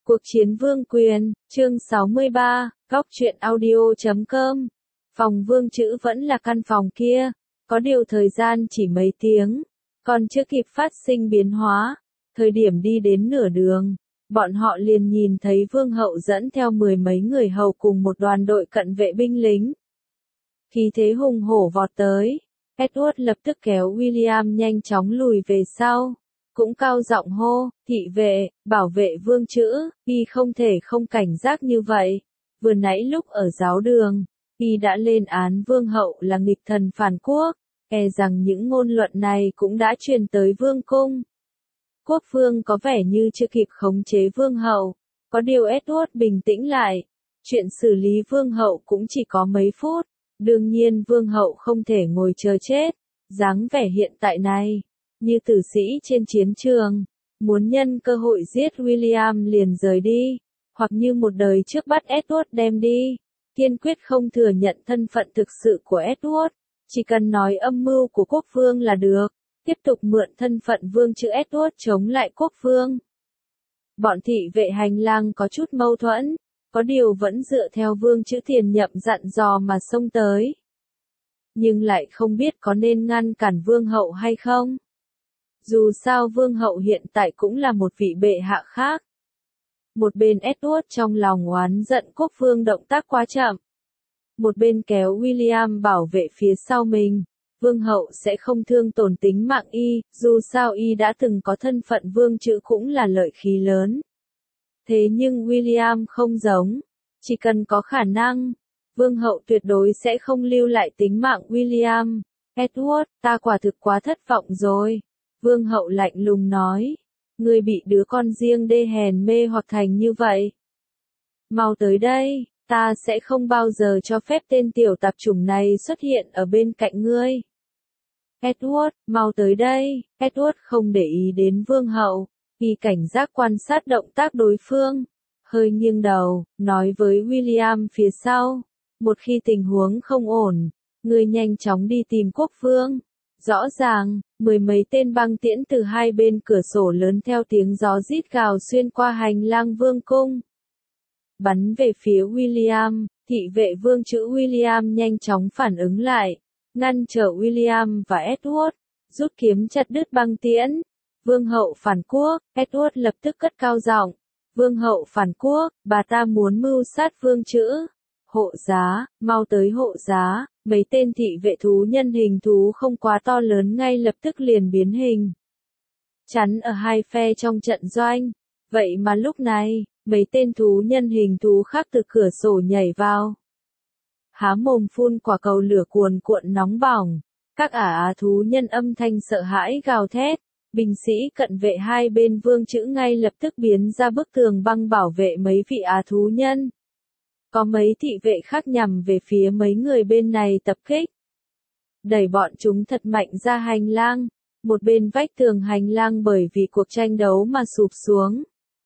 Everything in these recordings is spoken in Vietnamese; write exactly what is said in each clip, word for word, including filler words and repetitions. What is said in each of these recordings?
Cuộc chiến vương quyền, chương sáu mươi ba, góc truyện audio chấm com. Phòng vương chữ vẫn là căn phòng kia, có điều thời gian chỉ mấy tiếng, còn chưa kịp phát sinh biến hóa. Thời điểm đi đến nửa đường, bọn họ liền nhìn thấy vương hậu dẫn theo mười mấy người hầu cùng một đoàn đội cận vệ binh lính. Khí thế hùng hổ vọt tới, Edward lập tức kéo William nhanh chóng lùi về sau. Cũng cao giọng hô, thị vệ, bảo vệ vương chữ, y không thể không cảnh giác như vậy. Vừa nãy lúc ở giáo đường, y đã lên án vương hậu là nghịch thần phản quốc, e rằng những ngôn luận này cũng đã truyền tới vương cung. Quốc vương có vẻ như chưa kịp khống chế vương hậu, có điều Edward bình tĩnh lại. Chuyện xử lý vương hậu cũng chỉ có mấy phút, đương nhiên vương hậu không thể ngồi chờ chết, dáng vẻ hiện tại này. Như tử sĩ trên chiến trường, muốn nhân cơ hội giết William liền rời đi, hoặc như một đời trước bắt Edward đem đi, kiên quyết không thừa nhận thân phận thực sự của Edward, chỉ cần nói âm mưu của quốc vương là được, tiếp tục mượn thân phận vương chữ Edward chống lại quốc vương. Bọn thị vệ hành lang có chút mâu thuẫn, có điều vẫn dựa theo vương chữ tiền nhậm dặn dò mà xông tới. Nhưng lại không biết có nên ngăn cản vương hậu hay không. Dù sao vương hậu hiện tại cũng là một vị bệ hạ khác. Một bên Edward trong lòng oán giận quốc vương động tác quá chậm. Một bên kéo William bảo vệ phía sau mình. Vương hậu sẽ không thương tổn tính mạng y, dù sao y đã từng có thân phận vương chữ cũng là lợi khí lớn. Thế nhưng William không giống. Chỉ cần có khả năng, vương hậu tuyệt đối sẽ không lưu lại tính mạng William. Edward, ta quả thực quá thất vọng rồi. Vương hậu lạnh lùng nói, ngươi bị đứa con riêng đê hèn mê hoặc thành như vậy. Mau tới đây, ta sẽ không bao giờ cho phép tên tiểu tạp chủng này xuất hiện ở bên cạnh ngươi. Edward, mau tới đây, Edward không để ý đến vương hậu, y cảnh giác quan sát động tác đối phương, hơi nghiêng đầu, nói với William phía sau, một khi tình huống không ổn, ngươi nhanh chóng đi tìm quốc vương. Rõ ràng, mười mấy tên băng tiễn từ hai bên cửa sổ lớn theo tiếng gió rít gào xuyên qua hành lang vương cung. Bắn về phía William, thị vệ vương chữ William nhanh chóng phản ứng lại, ngăn trở William và Edward, rút kiếm chặt đứt băng tiễn. Vương hậu phản quốc, Edward lập tức cất cao giọng. Vương hậu phản quốc, bà ta muốn mưu sát vương chữ. Hộ giá, mau tới hộ giá. Mấy tên thị vệ thú nhân hình thú không quá to lớn ngay lập tức liền biến hình. Chắn ở hai phe trong trận doanh. Vậy mà lúc này, mấy tên thú nhân hình thú khác từ cửa sổ nhảy vào. Há mồm phun quả cầu lửa cuồn cuộn nóng bỏng. Các ả á thú nhân âm thanh sợ hãi gào thét. Binh sĩ cận vệ hai bên vương chữ ngay lập tức biến ra bức tường băng bảo vệ mấy vị á thú nhân. Có mấy thị vệ khác nhằm về phía mấy người bên này tập kích. Đẩy bọn chúng thật mạnh ra hành lang, một bên vách tường hành lang bởi vì cuộc tranh đấu mà sụp xuống.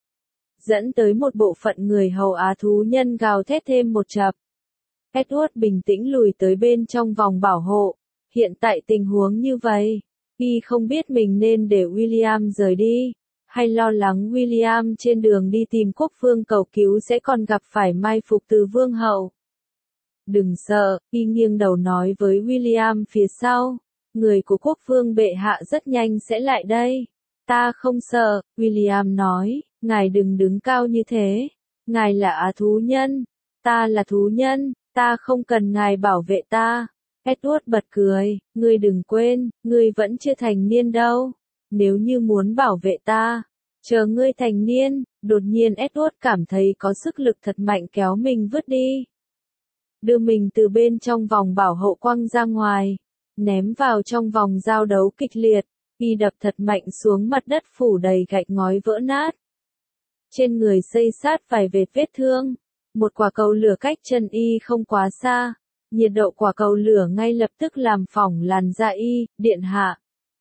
Dẫn tới một bộ phận người hầu á thú nhân gào thét thêm một chập. Edward bình tĩnh lùi tới bên trong vòng bảo hộ. Hiện tại tình huống như vậy, y không biết mình nên để William rời đi. Hay lo lắng William trên đường đi tìm quốc vương cầu cứu sẽ còn gặp phải mai phục từ vương hậu. Đừng sợ, y nghiêng đầu nói với William phía sau. Người của quốc vương bệ hạ rất nhanh sẽ lại đây. Ta không sợ, William nói, ngài đừng đứng cao như thế. Ngài là á thú nhân, ta là thú nhân, ta không cần ngài bảo vệ ta. Edward bật cười, ngươi đừng quên, ngươi vẫn chưa thành niên đâu. Nếu như muốn bảo vệ ta, chờ ngươi thành niên. Đột nhiên Edward cảm thấy có sức lực thật mạnh kéo mình vứt đi. Đưa mình từ bên trong vòng bảo hộ quăng ra ngoài, ném vào trong vòng giao đấu kịch liệt, y đập thật mạnh xuống mặt đất phủ đầy gạch ngói vỡ nát. Trên người xây sát vài vệt vết thương, một quả cầu lửa cách chân y không quá xa, nhiệt độ quả cầu lửa ngay lập tức làm phỏng làn da y, điện hạ.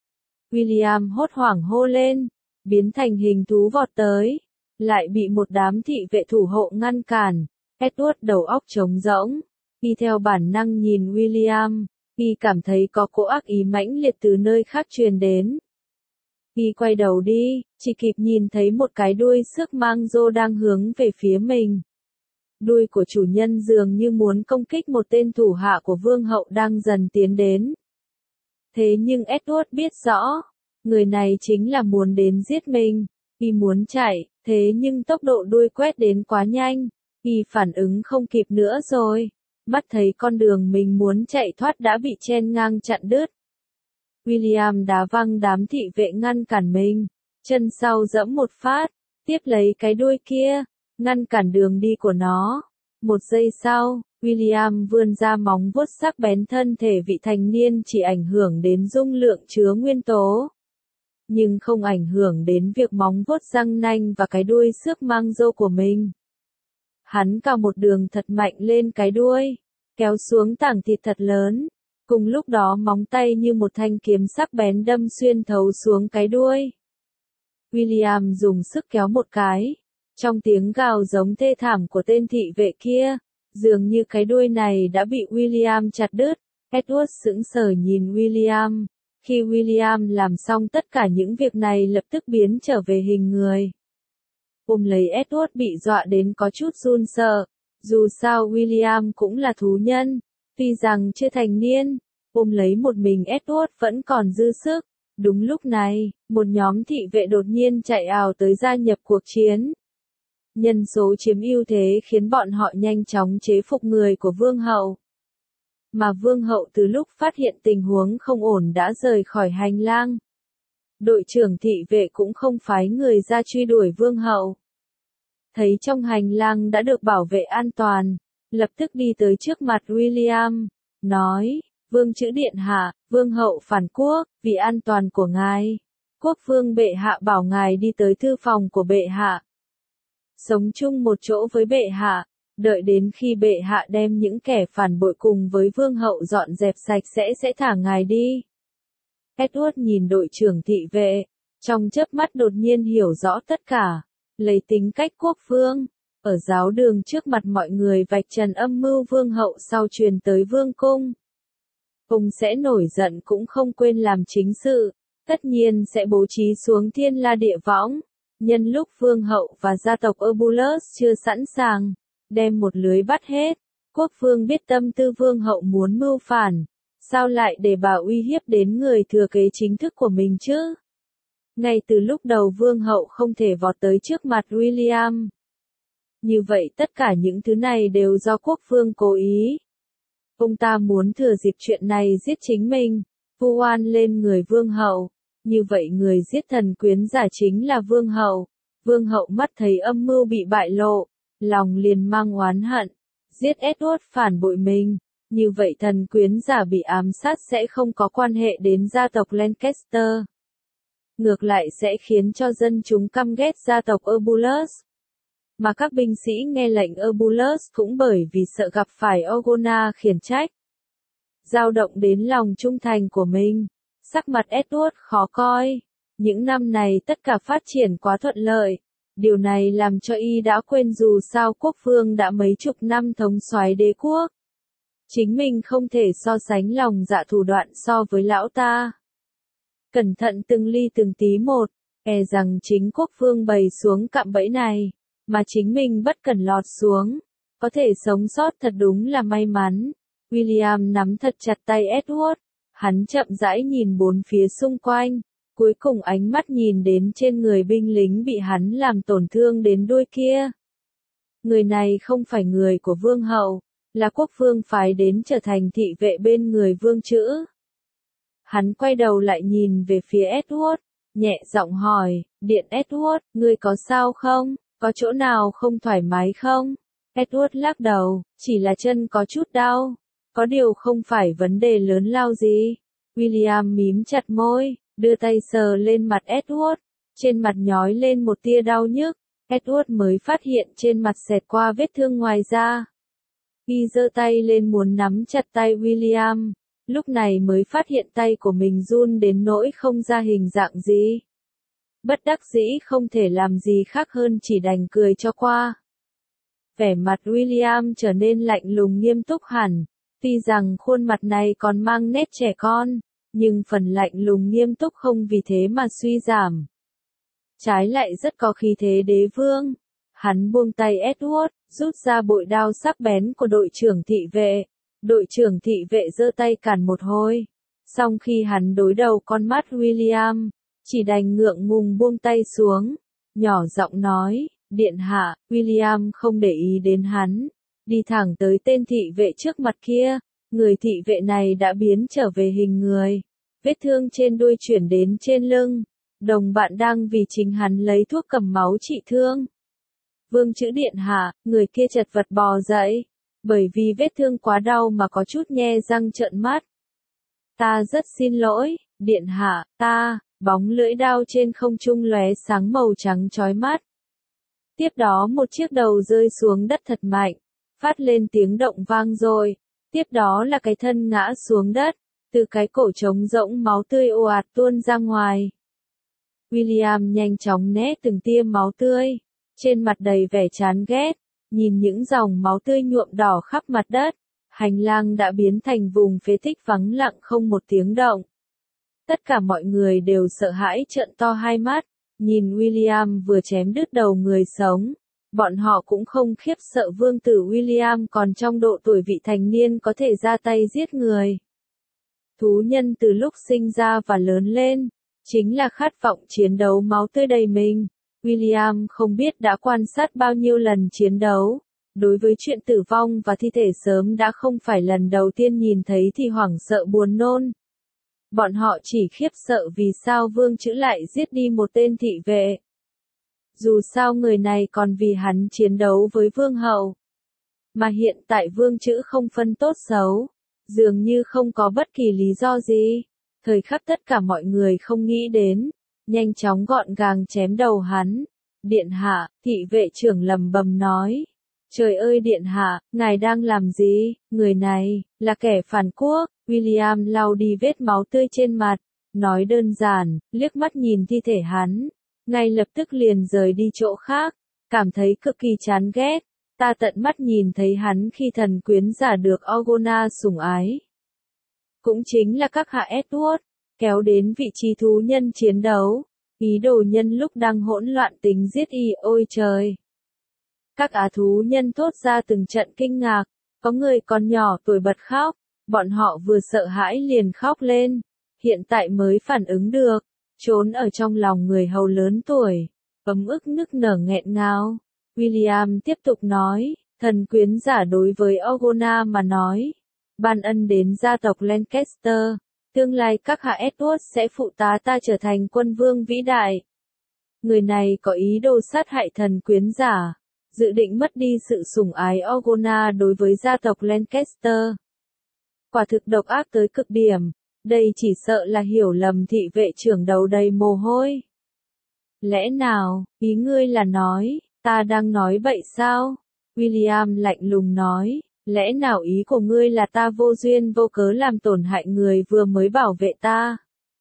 William hốt hoảng hô lên, biến thành hình thú vọt tới, lại bị một đám thị vệ thủ hộ ngăn cản. Edward đầu óc trống rỗng, y theo bản năng nhìn William, y cảm thấy có cỗ ác ý mãnh liệt từ nơi khác truyền đến. Y quay đầu đi, chỉ kịp nhìn thấy một cái đuôi xước mang rô đang hướng về phía mình. Đuôi của chủ nhân dường như muốn công kích một tên thủ hạ của vương hậu đang dần tiến đến. Thế nhưng Edward biết rõ, người này chính là muốn đến giết mình. Y muốn chạy, thế nhưng tốc độ đuôi quét đến quá nhanh. Y phản ứng không kịp nữa rồi. Mắt thấy con đường mình muốn chạy thoát đã bị chen ngang chặn đứt. William đá văng đám thị vệ ngăn cản mình. Chân sau giẫm một phát, tiếp lấy cái đuôi kia, ngăn cản đường đi của nó. Một giây sau, William vươn ra móng vuốt sắc bén, thân thể vị thành niên chỉ ảnh hưởng đến dung lượng chứa nguyên tố. Nhưng không ảnh hưởng đến việc móng vuốt răng nanh và cái đuôi xước mang râu của mình. Hắn cào một đường thật mạnh lên cái đuôi, kéo xuống tảng thịt thật lớn. Cùng lúc đó móng tay như một thanh kiếm sắc bén đâm xuyên thấu xuống cái đuôi. William dùng sức kéo một cái. Trong tiếng gào giống thê thảm của tên thị vệ kia, dường như cái đuôi này đã bị William chặt đứt. Edward sững sờ nhìn William. Khi William làm xong tất cả những việc này lập tức biến trở về hình người. Ôm lấy Edward bị dọa đến có chút run sợ. Dù sao William cũng là thú nhân. Tuy rằng chưa thành niên, ôm lấy một mình Edward vẫn còn dư sức. Đúng lúc này, một nhóm thị vệ đột nhiên chạy ào tới gia nhập cuộc chiến. Nhân số chiếm ưu thế khiến bọn họ nhanh chóng chế phục người của vương hậu. Mà vương hậu từ lúc phát hiện tình huống không ổn đã rời khỏi hành lang. Đội trưởng thị vệ cũng không phái người ra truy đuổi vương hậu. Thấy trong hành lang đã được bảo vệ an toàn, lập tức đi tới trước mặt William, nói, vương chữ điện hạ, vương hậu phản quốc, vì an toàn của ngài. Quốc vương bệ hạ bảo ngài đi tới thư phòng của bệ hạ. Sống chung một chỗ với bệ hạ, đợi đến khi bệ hạ đem những kẻ phản bội cùng với vương hậu dọn dẹp sạch sẽ sẽ thả ngài đi. Edward nhìn đội trưởng thị vệ, trong chớp mắt đột nhiên hiểu rõ tất cả, lấy tính cách quốc vương, ở giáo đường trước mặt mọi người vạch trần âm mưu vương hậu sau truyền tới vương cung. Ông sẽ nổi giận cũng không quên làm chính sự, tất nhiên sẽ bố trí xuống thiên la địa võng. Nhân lúc vương hậu và gia tộc Eubulus chưa sẵn sàng, đem một lưới bắt hết. Quốc vương biết tâm tư vương hậu muốn mưu phản, sao lại để bà uy hiếp đến người thừa kế chính thức của mình chứ? Ngay từ lúc đầu vương hậu không thể vọt tới trước mặt William. Như vậy tất cả những thứ này đều do quốc vương cố ý. Ông ta muốn thừa dịp chuyện này giết chính mình, vu oan lên người vương hậu. Như vậy người giết thần quyến giả chính là vương hậu. Vương hậu mắt thấy âm mưu bị bại lộ, lòng liền mang oán hận, giết Edward phản bội mình. Như vậy thần quyến giả bị ám sát sẽ không có quan hệ đến gia tộc Lancaster. Ngược lại sẽ khiến cho dân chúng căm ghét gia tộc Eubulus. Mà các binh sĩ nghe lệnh Eubulus cũng bởi vì sợ gặp phải Orgona khiển trách. Dao động đến lòng trung thành của mình. Sắc mặt Edward khó coi. Những năm này tất cả phát triển quá thuận lợi. Điều này làm cho y đã quên dù sao quốc vương đã mấy chục năm thống soái đế quốc. Chính mình không thể so sánh lòng dạ thủ đoạn so với lão ta. Cẩn thận từng ly từng tí một, e rằng chính quốc vương bày xuống cạm bẫy này, mà chính mình bất cẩn lọt xuống. Có thể sống sót thật đúng là may mắn. William nắm thật chặt tay Edward. Hắn chậm rãi nhìn bốn phía xung quanh, cuối cùng ánh mắt nhìn đến trên người binh lính bị hắn làm tổn thương đến đuôi kia. Người này không phải người của vương hậu, là quốc vương phái đến trở thành thị vệ bên người vương chữ. Hắn quay đầu lại nhìn về phía Edward, nhẹ giọng hỏi, Điện Edward, ngươi có sao không? Có chỗ nào không thoải mái không? Edward lắc đầu, chỉ là chân có chút đau. Có điều không phải vấn đề lớn lao gì. William mím chặt môi, đưa tay sờ lên mặt Edward. Trên mặt nhói lên một tia đau nhức. Edward mới phát hiện trên mặt xẹt qua vết thương ngoài da. Y giơ tay lên muốn nắm chặt tay William. Lúc này mới phát hiện tay của mình run đến nỗi không ra hình dạng gì. Bất đắc dĩ không thể làm gì khác hơn chỉ đành cười cho qua. Vẻ mặt William trở nên lạnh lùng nghiêm túc hẳn. Tuy rằng khuôn mặt này còn mang nét trẻ con, nhưng phần lạnh lùng nghiêm túc không vì thế mà suy giảm. Trái lại rất có khí thế đế vương. Hắn buông tay Edward, rút ra bội đao sắc bén của đội trưởng thị vệ. Đội trưởng thị vệ giơ tay cản một hồi. Xong khi hắn đối đầu con mắt William, chỉ đành ngượng ngùng buông tay xuống, nhỏ giọng nói, điện hạ. William không để ý đến hắn, đi thẳng tới tên thị vệ trước mặt kia. Người thị vệ này đã biến trở về hình người, vết thương trên đuôi chuyển đến trên lưng. Đồng bạn đang vì chính hắn lấy thuốc cầm máu trị thương. Vương chữ điện hạ, người kia chật vật bò dậy, bởi vì vết thương quá đau mà có chút nhe răng trợn mắt. Ta rất xin lỗi, điện hạ, ta, bóng lưỡi đao trên không trung lóe sáng màu trắng chói mắt. Tiếp đó một chiếc đầu rơi xuống đất thật mạnh, phát lên tiếng động vang rồi. Tiếp đó là cái thân ngã xuống đất, từ cái cổ trống rỗng máu tươi ồ ạt tuôn ra ngoài. William nhanh chóng né từng tia máu tươi, trên mặt đầy vẻ chán ghét, nhìn những dòng máu tươi nhuộm đỏ khắp mặt đất. Hành lang đã biến thành vùng phế tích vắng lặng không một tiếng động. Tất cả mọi người đều sợ hãi trợn to hai mắt, nhìn William vừa chém đứt đầu người sống. Bọn họ cũng không khiếp sợ vương tử William còn trong độ tuổi vị thành niên có thể ra tay giết người. Thú nhân từ lúc sinh ra và lớn lên, chính là khát vọng chiến đấu máu tươi đầy mình. William không biết đã quan sát bao nhiêu lần chiến đấu. Đối với chuyện tử vong và thi thể sớm đã không phải lần đầu tiên nhìn thấy thì hoảng sợ buồn nôn. Bọn họ chỉ khiếp sợ vì sao vương chữ lại giết đi một tên thị vệ. Dù sao người này còn vì hắn chiến đấu với vương hậu. Mà hiện tại vương chữ không phân tốt xấu, dường như không có bất kỳ lý do gì. Thời khắc tất cả mọi người không nghĩ đến, nhanh chóng gọn gàng chém đầu hắn. Điện hạ, thị vệ trưởng lầm bầm nói. Trời ơi điện hạ, ngài đang làm gì? Người này, là kẻ phản quốc. William lau đi vết máu tươi trên mặt, nói đơn giản, liếc mắt nhìn thi thể hắn. Ngay lập tức liền rời đi chỗ khác, cảm thấy cực kỳ chán ghét. Ta tận mắt nhìn thấy hắn khi thần quyến giả được Orgona sủng ái. Cũng chính là các hạ Edward, kéo đến vị trí thú nhân chiến đấu. Ý đồ nhân lúc đang hỗn loạn tính giết y, ôi trời. Các á thú nhân thốt ra từng trận kinh ngạc, có người còn nhỏ tuổi bật khóc, bọn họ vừa sợ hãi liền khóc lên, hiện tại mới phản ứng được, trốn ở trong lòng người hầu lớn tuổi, ấm ức nức nở nghẹn ngào. William tiếp tục nói, thần quyến giả đối với Orgona mà nói, ban ân đến gia tộc Lancaster, tương lai các hạ Edward sẽ phụ tá ta trở thành quân vương vĩ đại. Người này có ý đồ sát hại thần quyến giả, dự định mất đi sự sủng ái Orgona đối với gia tộc Lancaster. Quả thực độc ác tới cực điểm, đây chỉ sợ là hiểu lầm thị vệ trưởng đầu đầy mồ hôi. Lẽ nào, ý ngươi là nói, ta đang nói bậy sao? William lạnh lùng nói, lẽ nào ý của ngươi là ta vô duyên vô cớ làm tổn hại người vừa mới bảo vệ ta?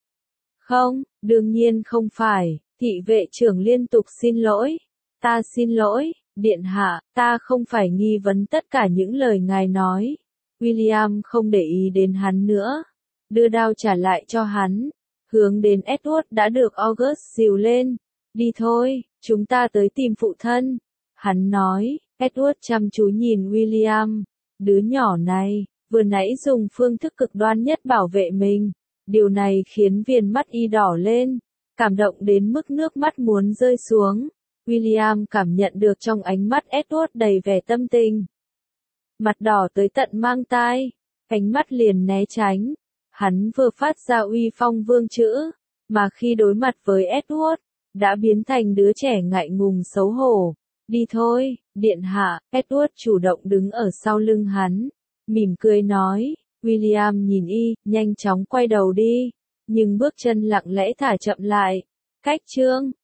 Không, đương nhiên không phải, thị vệ trưởng liên tục xin lỗi. Ta xin lỗi, điện hạ, ta không phải nghi vấn tất cả những lời ngài nói. William không để ý đến hắn nữa, đưa đao trả lại cho hắn, hướng đến Edward đã được August dìu lên. Đi thôi, chúng ta tới tìm phụ thân. Hắn nói, Edward chăm chú nhìn William, đứa nhỏ này, vừa nãy dùng phương thức cực đoan nhất bảo vệ mình. Điều này khiến viền mắt y đỏ lên, cảm động đến mức nước mắt muốn rơi xuống. William cảm nhận được trong ánh mắt Edward đầy vẻ tâm tình. Mặt đỏ tới tận mang tai, ánh mắt liền né tránh. Hắn vừa phát ra uy phong vương chữ, mà khi đối mặt với Edward, đã biến thành đứa trẻ ngại ngùng xấu hổ. Đi thôi, điện hạ. Edward chủ động đứng ở sau lưng hắn, mỉm cười nói. William nhìn y, nhanh chóng quay đầu đi, nhưng bước chân lặng lẽ thả chậm lại. Cách chương